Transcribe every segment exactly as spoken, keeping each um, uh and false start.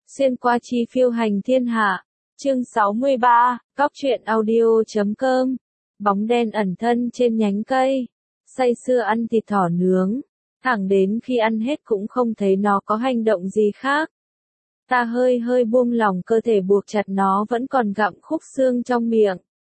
Xuyên qua chi phiêu hành thiên hạ. Chương sáu mươi ba, Góc truyện audio chấm com. Bóng đen ẩn thân trên nhánh cây. Say sưa ăn thịt thỏ nướng. Thẳng đến khi ăn hết cũng không thấy nó có hành động gì khác. Ta hơi hơi buông lỏng cơ thể buộc chặt nó vẫn còn gặm khúc xương trong miệng.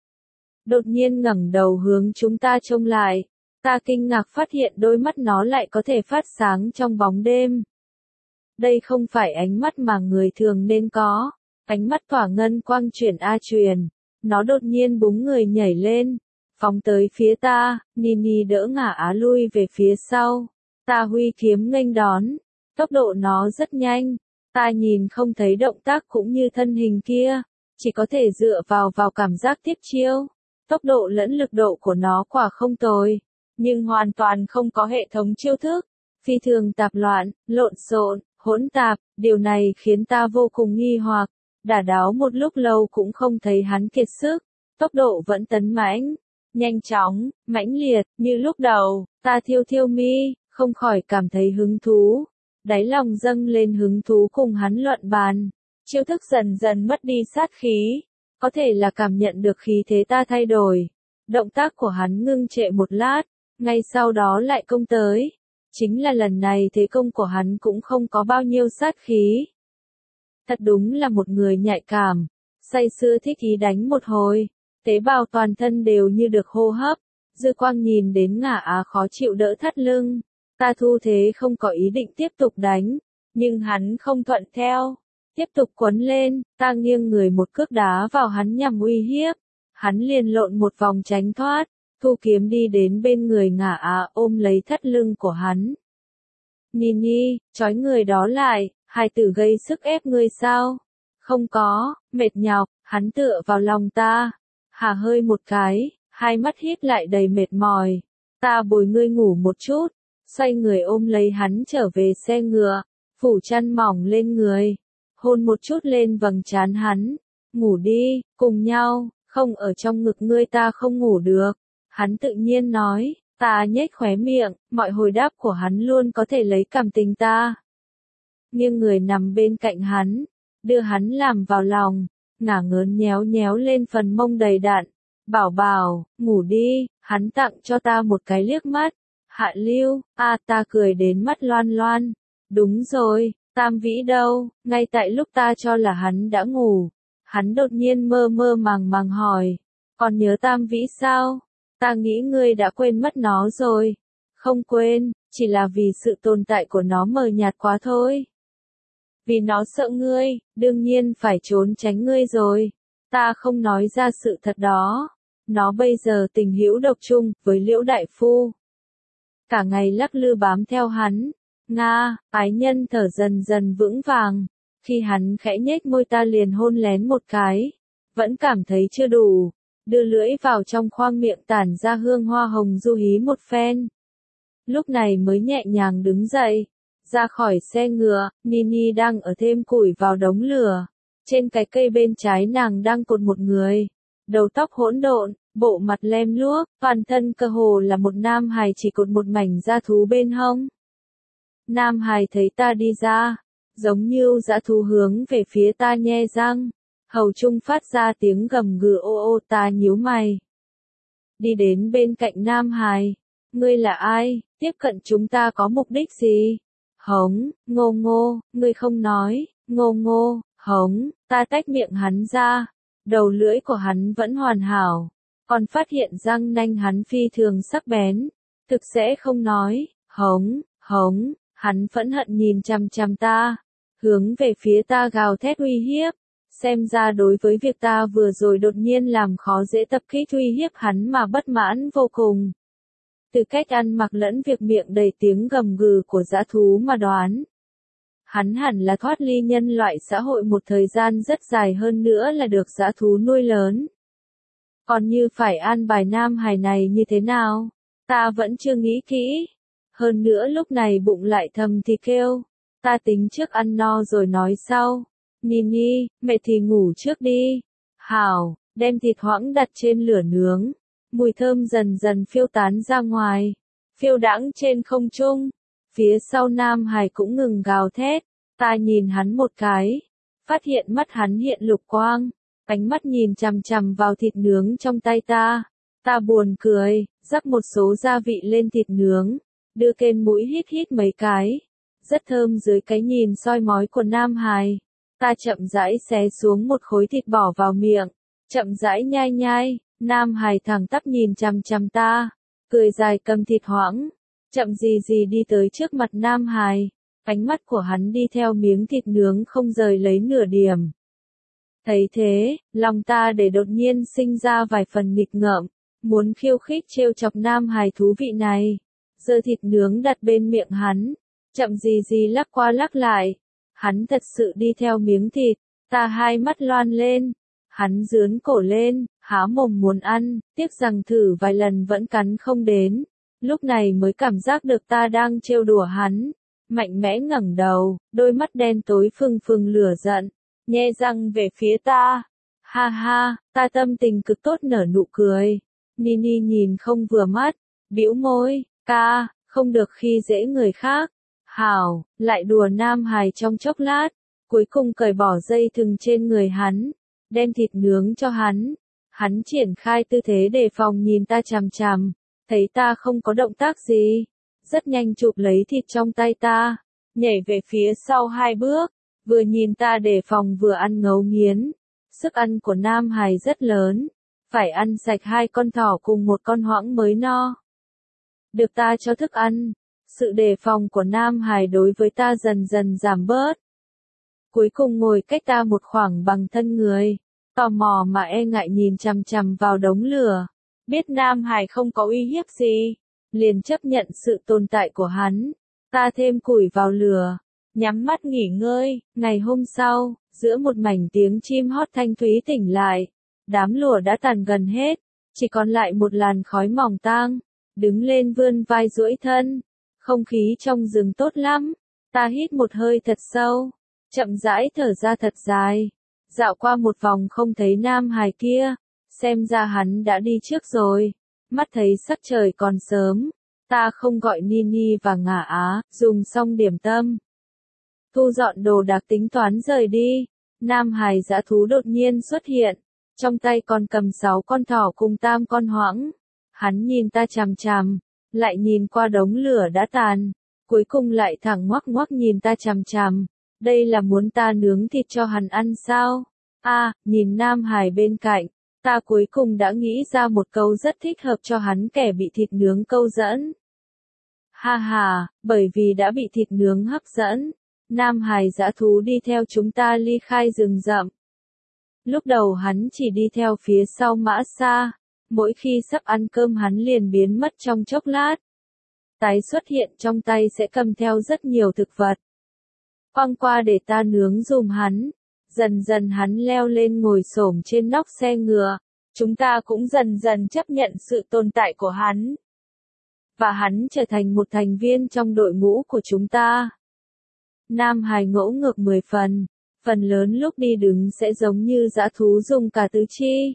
Đột nhiên ngẩng đầu hướng chúng ta trông lại. Ta kinh ngạc phát hiện đôi mắt nó lại có thể phát sáng trong bóng đêm. Đây không phải ánh mắt mà người thường nên có. Ánh mắt tỏa ngân quang chuyển a truyền. Nó đột nhiên búng người nhảy lên. Phóng tới phía ta, Nini đỡ ngả á lui về phía sau. Ta huy kiếm nghênh đón. Tốc độ nó rất nhanh. Ta nhìn không thấy động tác cũng như thân hình kia. Chỉ có thể dựa vào vào cảm giác tiếp chiêu. Tốc độ lẫn lực độ của nó quả không tồi. Nhưng hoàn toàn không có hệ thống chiêu thức. Phi thường tạp loạn, lộn xộn, hỗn tạp. Điều này khiến ta vô cùng nghi hoặc. Đả đáo một lúc lâu cũng không thấy hắn kiệt sức. Tốc độ vẫn tấn mãnh. Nhanh chóng, mãnh liệt, như lúc đầu. Ta thiêu thiêu mi, không khỏi cảm thấy hứng thú. Đáy lòng dâng lên hứng thú cùng hắn luận bàn. Chiêu thức dần dần mất đi sát khí. Có thể là cảm nhận được khí thế ta thay đổi. Động tác của hắn ngưng trệ một lát. Ngay sau đó lại công tới. Chính là lần này thế công của hắn cũng không có bao nhiêu sát khí. Thật đúng là một người nhạy cảm. Say sưa thích ý đánh một hồi. Tế bào toàn thân đều như được hô hấp. Dư quang nhìn đến ngả á khó chịu đỡ thắt lưng. Ta thu thế không có ý định tiếp tục đánh. Nhưng hắn không thuận theo. Tiếp tục quấn lên. Ta nghiêng người một cước đá vào hắn nhằm uy hiếp. Hắn liền lộn một vòng tránh thoát. Thu kiếm đi đến bên người ngả á ôm lấy thắt lưng của hắn. Nini, trói người đó lại. Hai tử gây sức ép ngươi sao? Không có, mệt nhọc. Hắn tựa vào lòng ta. Hà hơi một cái. Hai mắt híp lại đầy mệt mỏi. Ta bồi ngươi ngủ một chút. Xoay người ôm lấy hắn trở về xe ngựa. Phủ chăn mỏng lên người. Hôn một chút lên vầng trán hắn. Ngủ đi, cùng nhau. Không ở trong ngực ngươi ta không ngủ được. Hắn tự nhiên nói. Ta nhếch khóe miệng. Mọi hồi đáp của hắn luôn có thể lấy cảm tình ta. Nghiêng người nằm bên cạnh hắn. Đưa hắn làm vào lòng. Ngả ngớn nhéo nhéo lên phần mông đầy đặn. Bảo bảo, ngủ đi. Hắn tặng cho ta một cái liếc mắt. Hạ lưu, a à, ta cười đến mắt loan loan. Đúng rồi, Tam Vĩ đâu? Ngay tại lúc ta cho là hắn đã ngủ. Hắn đột nhiên mơ mơ màng màng hỏi. Còn nhớ Tam Vĩ sao? Ta nghĩ ngươi đã quên mất nó rồi. Không quên, chỉ là vì sự tồn tại của nó mờ nhạt quá thôi. Vì nó sợ ngươi, đương nhiên phải trốn tránh ngươi rồi. Ta không nói ra sự thật đó. Nó bây giờ tình hữu độc chung với Liễu Đại Phu. Cả ngày lắc lư bám theo hắn. Nga, ái nhân thở dần dần vững vàng. Khi hắn khẽ nhếch môi ta liền hôn lén một cái. Vẫn cảm thấy chưa đủ. Đưa lưỡi vào trong khoang miệng tản ra hương hoa hồng du hí một phen. Lúc này mới nhẹ nhàng đứng dậy. Ra khỏi xe ngựa, Nini đang ở thêm củi vào đống lửa. Trên cái cây bên trái nàng đang cột một người. Đầu tóc hỗn độn, bộ mặt lem luốc, toàn thân cơ hồ là một nam hài chỉ cột một mảnh da thú bên hông. Nam hài thấy ta đi ra, giống như dã thú hướng về phía ta nhe răng. Hầu trung phát ra tiếng gầm gừ ô ô ta nhíu mày. Đi đến bên cạnh nam hài. Ngươi là ai? Tiếp cận chúng ta có mục đích gì? Hống, ngô ngô, ngươi không nói, ngô ngô, hống, ta tách miệng hắn ra. Đầu lưỡi của hắn vẫn hoàn hảo. Còn phát hiện răng nanh hắn phi thường sắc bén. Thực sẽ không nói, hống, hống, hắn phẫn hận nhìn chằm chằm ta. Hướng về phía ta gào thét uy hiếp. Xem ra đối với việc ta vừa rồi đột nhiên làm khó dễ tập kích uy hiếp hắn mà bất mãn vô cùng. Từ cách ăn mặc lẫn việc miệng đầy tiếng gầm gừ của dã thú mà đoán. Hắn hẳn là thoát ly nhân loại xã hội một thời gian rất dài hơn nữa là được dã thú nuôi lớn. Còn như phải an bài nam hài này như thế nào? Ta vẫn chưa nghĩ kỹ. Hơn nữa lúc này bụng lại thầm thì kêu. Ta tính trước ăn no rồi nói sau. Nini, mẹ thì ngủ trước đi. Hảo, đem thịt hoãng đặt trên lửa nướng. Mùi thơm dần dần phiêu tán ra ngoài. Phiêu đãng trên không trung. Phía sau nam hài cũng ngừng gào thét. Ta nhìn hắn một cái. phát hiện mắt hắn hiện lục quang, ánh mắt nhìn chằm chằm vào thịt nướng trong tay ta. Ta buồn cười, rắc một số gia vị lên thịt nướng, đưa kênh mũi hít hít mấy cái. Rất thơm dưới cái nhìn soi mói của Nam Hải. Ta chậm rãi xé xuống một khối thịt bỏ vào miệng, chậm rãi nhai nhai. Nam Hải thẳng tắp nhìn chằm chằm ta, cười dài cầm thịt hoãng, chậm gì gì đi tới trước mặt Nam Hải. Ánh mắt của hắn đi theo miếng thịt nướng không rời lấy nửa điểm. Thấy thế, lòng ta để đột nhiên sinh ra vài phần nghịch ngợm, muốn khiêu khích trêu chọc Nam Hải thú vị này. Giơ thịt nướng đặt bên miệng hắn, chậm gì gì lắc qua lắc lại. Hắn thật sự đi theo miếng thịt, ta hai mắt loan lên. Hắn dướn cổ lên, há mồm muốn ăn, tiếc rằng thử vài lần vẫn cắn không đến. Lúc này mới cảm giác được ta đang trêu đùa hắn. Mạnh mẽ ngẩng đầu, đôi mắt đen tối phừng phừng lửa giận, nhe răng về phía ta. Ha ha, ta tâm tình cực tốt nở nụ cười. Nini nhìn không vừa mắt, bĩu môi, ca, không được khi dễ người khác. Hảo, lại đùa Nam Hải trong chốc lát, cuối cùng cởi bỏ dây thừng trên người hắn, đem thịt nướng cho hắn. Hắn triển khai tư thế đề phòng nhìn ta chằm chằm, thấy ta không có động tác gì, rất nhanh chụp lấy thịt trong tay ta, nhảy về phía sau hai bước, vừa nhìn ta đề phòng vừa ăn ngấu nghiến. Sức ăn của Nam Hải rất lớn, phải ăn sạch hai con thỏ cùng một con hoãng mới no. Được ta cho thức ăn, sự đề phòng của Nam Hải đối với ta dần dần giảm bớt. Cuối cùng ngồi cách ta một khoảng bằng thân người, tò mò mà e ngại nhìn chằm chằm vào đống lửa. Biết Nam Hải không có uy hiếp gì, liền chấp nhận sự tồn tại của hắn. Ta thêm củi vào lửa, nhắm mắt nghỉ ngơi. Ngày hôm sau, giữa một mảnh tiếng chim hót thanh thúy tỉnh lại, đám lửa đã tàn gần hết, chỉ còn lại một làn khói mỏng tang. Đứng lên vươn vai duỗi thân, không khí trong rừng tốt lắm. Ta hít một hơi thật sâu, chậm rãi thở ra thật dài. Dạo qua một vòng không thấy Nam Hải kia, xem ra hắn đã đi trước rồi. Mắt thấy sắc trời còn sớm, ta không gọi Nini và Ngả Á, dùng xong điểm tâm. Thu dọn đồ đạc tính toán rời đi. Nam Hải dã thú đột nhiên xuất hiện, trong tay còn cầm sáu con thỏ cùng tam con hoãng. Hắn nhìn ta chằm chằm, lại nhìn qua đống lửa đã tàn, cuối cùng lại thẳng ngoắc ngoắc nhìn ta chằm chằm. Đây là muốn ta nướng thịt cho hắn ăn sao? A, à, nhìn Nam Hải bên cạnh, ta cuối cùng đã nghĩ ra một câu rất thích hợp cho hắn, kẻ bị thịt nướng câu dẫn. Ha ha, bởi vì đã bị thịt nướng hấp dẫn, Nam Hải dã thú đi theo chúng ta ly khai rừng rậm. Lúc đầu hắn chỉ đi theo phía sau Mã Sa, mỗi khi sắp ăn cơm hắn liền biến mất trong chốc lát. Tái xuất hiện trong tay sẽ cầm theo rất nhiều thực vật. Quăng qua để ta nướng dùm hắn. Dần dần hắn leo lên ngồi xổm trên nóc xe ngựa. Chúng ta cũng dần dần chấp nhận sự tồn tại của hắn. Và hắn trở thành một thành viên trong đội ngũ của chúng ta. Nam Hải ngỗ ngược mười phần. Phần lớn lúc đi đứng sẽ giống như dã thú dùng cả tứ chi.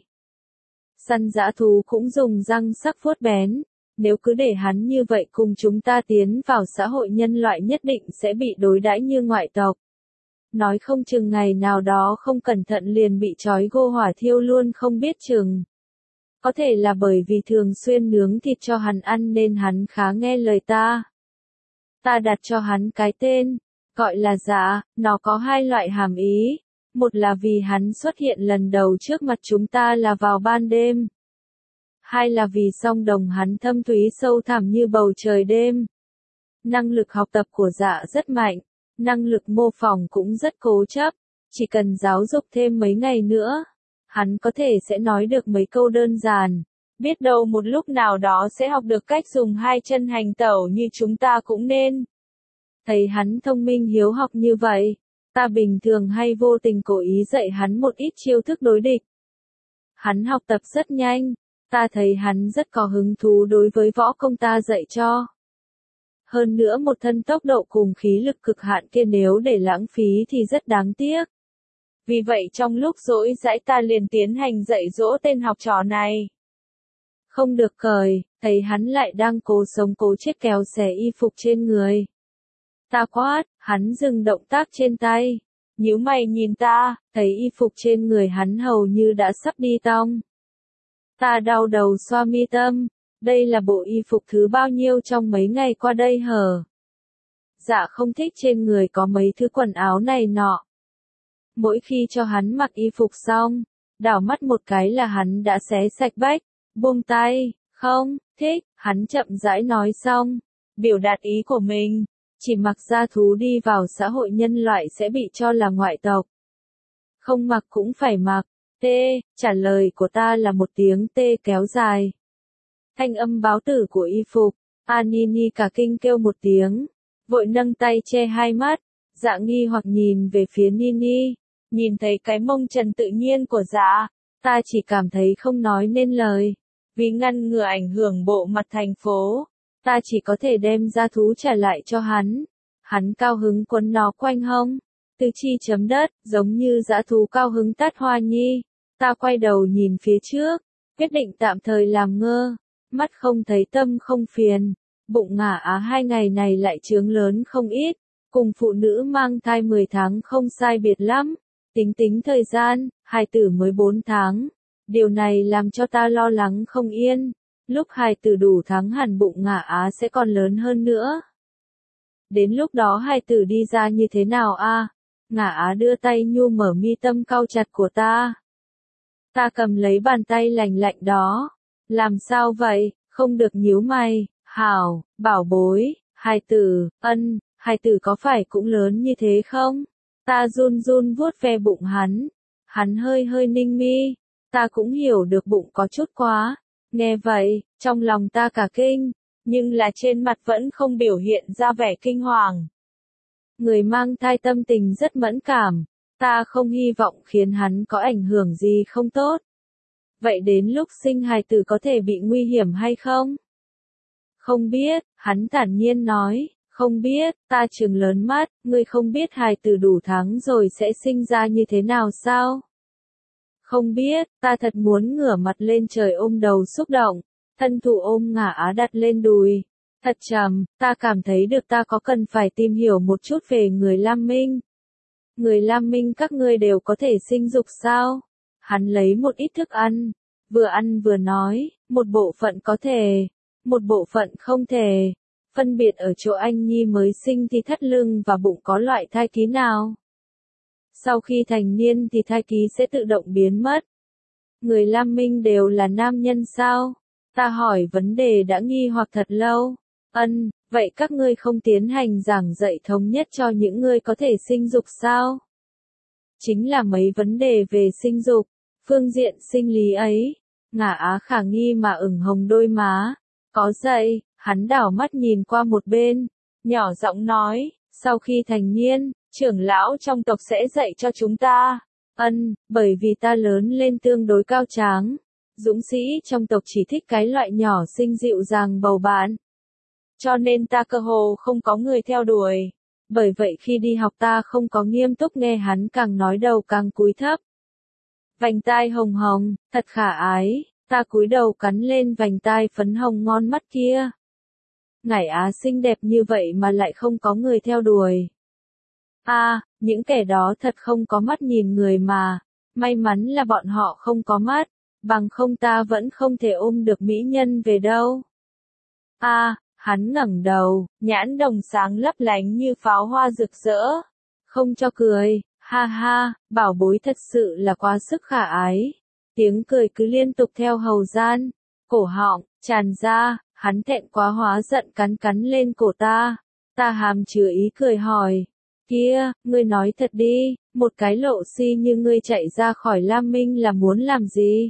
Săn dã thú cũng dùng răng sắc vuốt bén. Nếu cứ để hắn như vậy cùng chúng ta tiến vào xã hội nhân loại nhất định sẽ bị đối đãi như ngoại tộc. Nói không chừng ngày nào đó không cẩn thận liền bị trói gô hỏa thiêu luôn không biết chừng. Có thể là bởi vì thường xuyên nướng thịt cho hắn ăn nên hắn khá nghe lời ta. Ta đặt cho hắn cái tên, gọi là Dạ, nó có hai loại hàm ý. Một là vì hắn xuất hiện lần đầu trước mặt chúng ta là vào ban đêm. Hai là vì song đồng hắn thâm thúy sâu thẳm như bầu trời đêm. Năng lực học tập của Dạ rất mạnh, năng lực mô phỏng cũng rất cố chấp, chỉ cần giáo dục thêm mấy ngày nữa, hắn có thể sẽ nói được mấy câu đơn giản. Biết đâu một lúc nào đó sẽ học được cách dùng hai chân hành tẩu như chúng ta cũng nên. Thấy hắn thông minh hiếu học như vậy, ta bình thường hay vô tình cố ý dạy hắn một ít chiêu thức đối địch. Hắn học tập rất nhanh, ta thấy hắn rất có hứng thú đối với võ công ta dạy cho. Hơn nữa một thân tốc độ cùng khí lực cực hạn kia nếu để lãng phí thì rất đáng tiếc. Vì vậy trong lúc rỗi rãi ta liền tiến hành dạy dỗ tên học trò này. Không được cười, thấy hắn lại đang cố sống cố chết kéo xẻ y phục trên người. Ta quát, hắn dừng động tác trên tay. nhíu mày nhìn ta, thấy y phục trên người hắn hầu như đã sắp đi tong. Ta đau đầu xoa mi tâm, đây là bộ y phục thứ bao nhiêu trong mấy ngày qua đây hở? Dạ không thích trên người có mấy thứ quần áo này nọ. Mỗi khi cho hắn mặc y phục xong, đảo mắt một cái là hắn đã xé sạch bách, buông tay, không, thích, hắn chậm rãi nói xong, biểu đạt ý của mình, chỉ mặc da thú đi vào xã hội nhân loại sẽ bị cho là ngoại tộc. Không mặc cũng phải mặc, tê, trả lời của ta là một tiếng tê kéo dài. Thanh âm báo tử của y phục, Anini cả kinh kêu một tiếng, vội nâng tay che hai mắt, dạ nghi hoặc nhìn về phía Nini, nhìn thấy cái mông trần tự nhiên của dạ, ta chỉ cảm thấy không nói nên lời, vì ngăn ngừa ảnh hưởng bộ mặt thành phố, ta chỉ có thể đem da thú trả lại cho hắn, hắn cao hứng quấn nó quanh hông, tứ chi chấm đất, giống như dã thú cao hứng tát hoa nhi, ta quay đầu nhìn phía trước, quyết định tạm thời làm ngơ, mắt không thấy tâm không phiền. Bụng ngả á hai ngày này lại trướng lớn không ít, cùng phụ nữ mang thai mười tháng không sai biệt lắm, tính tính thời gian, hài tử mới bốn tháng, điều này làm cho ta lo lắng không yên, lúc hài tử đủ tháng hẳn bụng ngả á sẽ còn lớn hơn nữa. Đến lúc đó hài tử đi ra như thế nào a? Ngả á đưa tay nhu mở mi tâm cau chặt của ta. Ta cầm lấy bàn tay lành lạnh đó, làm sao vậy, không được nhíu mày. Hảo, bảo bối, hài tử, ân, hài tử có phải cũng lớn như thế không? Ta run run vuốt ve bụng hắn, hắn hơi hơi ninh mi, ta cũng hiểu được bụng có chút quá, nghe vậy, trong lòng ta cả kinh, nhưng là trên mặt vẫn không biểu hiện ra vẻ kinh hoàng. Người mang thai tâm tình rất mẫn cảm, ta không hy vọng khiến hắn có ảnh hưởng gì không tốt. Vậy đến lúc sinh hài tử có thể bị nguy hiểm hay không? Không biết, hắn thản nhiên nói, không biết, ta trừng lớn mắt, ngươi không biết hài tử đủ tháng rồi sẽ sinh ra như thế nào sao? Không biết, ta thật muốn ngửa mặt lên trời ôm đầu xúc động, thân thủ ôm ngả á đặt lên đùi. Thật trầm, ta cảm thấy được ta có cần phải tìm hiểu một chút về người Lam Minh. Người Lam Minh các ngươi đều có thể sinh dục sao? Hắn lấy một ít thức ăn, vừa ăn vừa nói, một bộ phận có thể. Một bộ phận không thể, phân biệt ở chỗ anh nhi mới sinh thì thắt lưng và bụng có loại thai ký nào. Sau khi thành niên thì thai ký sẽ tự động biến mất. Người Lam Minh đều là nam nhân sao? Ta hỏi vấn đề đã nghi hoặc thật lâu. Ân, vậy các ngươi không tiến hành giảng dạy thống nhất cho những người có thể sinh dục sao? Chính là mấy vấn đề về sinh dục, phương diện sinh lý ấy. Ngả á khả nghi mà ửng hồng đôi má. Có dạy, hắn đảo mắt nhìn qua một bên, nhỏ giọng nói, sau khi thành niên, trưởng lão trong tộc sẽ dạy cho chúng ta. Ân, bởi vì ta lớn lên tương đối cao tráng, dũng sĩ trong tộc chỉ thích cái loại nhỏ xinh dịu dàng bầu bạn. Cho nên ta cơ hồ không có người theo đuổi. Bởi vậy khi đi học ta không có nghiêm túc nghe hắn càng nói đầu càng cúi thấp. Vành tai hồng hồng, thật khả ái. Ta cúi đầu cắn lên vành tai phấn hồng ngon mắt kia. Ngải á xinh đẹp như vậy mà lại không có người theo đuổi. A, à, những kẻ đó thật không có mắt nhìn người mà. May mắn là bọn họ không có mắt, bằng không ta vẫn không thể ôm được mỹ nhân về đâu. A, à, hắn ngẩng đầu, nhãn đồng sáng lấp lánh như pháo hoa rực rỡ. Không cho cười, ha ha, bảo bối thật sự là quá sức khả ái. Tiếng cười cứ liên tục theo hầu gian, cổ họng, tràn ra, hắn thẹn quá hóa giận cắn cắn lên cổ ta. Ta hàm chứa ý cười hỏi, kia, ngươi nói thật đi, một cái lộ si như ngươi chạy ra khỏi Lam Minh là muốn làm gì?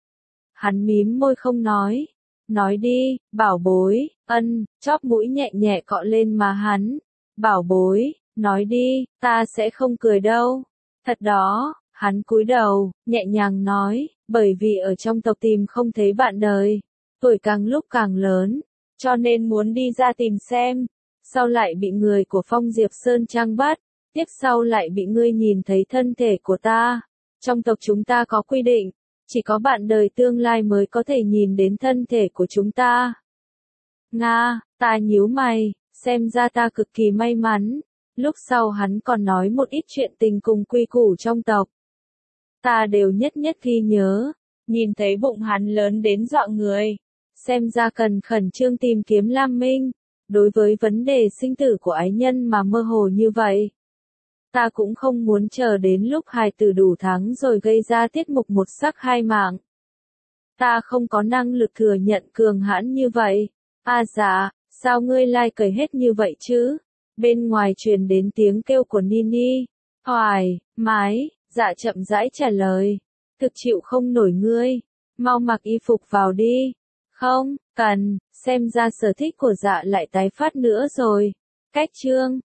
Hắn mím môi không nói, nói đi, bảo bối, ân, chóp mũi nhẹ nhẹ cọ lên má hắn, bảo bối, nói đi, ta sẽ không cười đâu, thật đó. Hắn cúi đầu, nhẹ nhàng nói, bởi vì ở trong tộc tìm không thấy bạn đời, tuổi càng lúc càng lớn, cho nên muốn đi ra tìm xem, sau lại bị người của Phong Diệp Sơn Trang bắt, tiếp sau lại bị ngươi nhìn thấy thân thể của ta. Trong tộc chúng ta có quy định, chỉ có bạn đời tương lai mới có thể nhìn đến thân thể của chúng ta. Nga, ta nhíu mày, xem ra ta cực kỳ may mắn, Lúc sau hắn còn nói một ít chuyện tình cùng quy củ trong tộc. Ta đều nhất nhất ghi nhớ, nhìn thấy bụng hắn lớn đến dọa người. Xem ra cần khẩn trương tìm kiếm Lam Minh, đối với vấn đề sinh tử của ái nhân mà mơ hồ như vậy. Ta cũng không muốn chờ đến lúc hài tử đủ tháng rồi gây ra tiết mục một sắc hai mạng. Ta không có năng lực thừa nhận cường hãn như vậy. À dạ, sao ngươi lai cười hết như vậy chứ? Bên ngoài truyền đến tiếng kêu của Nini. Hoài, mái, dạ chậm rãi trả lời. Thực chịu không nổi ngươi. Mau mặc y phục vào đi. Không, cần, xem ra sở thích của dạ lại tái phát nữa rồi. Cách chương.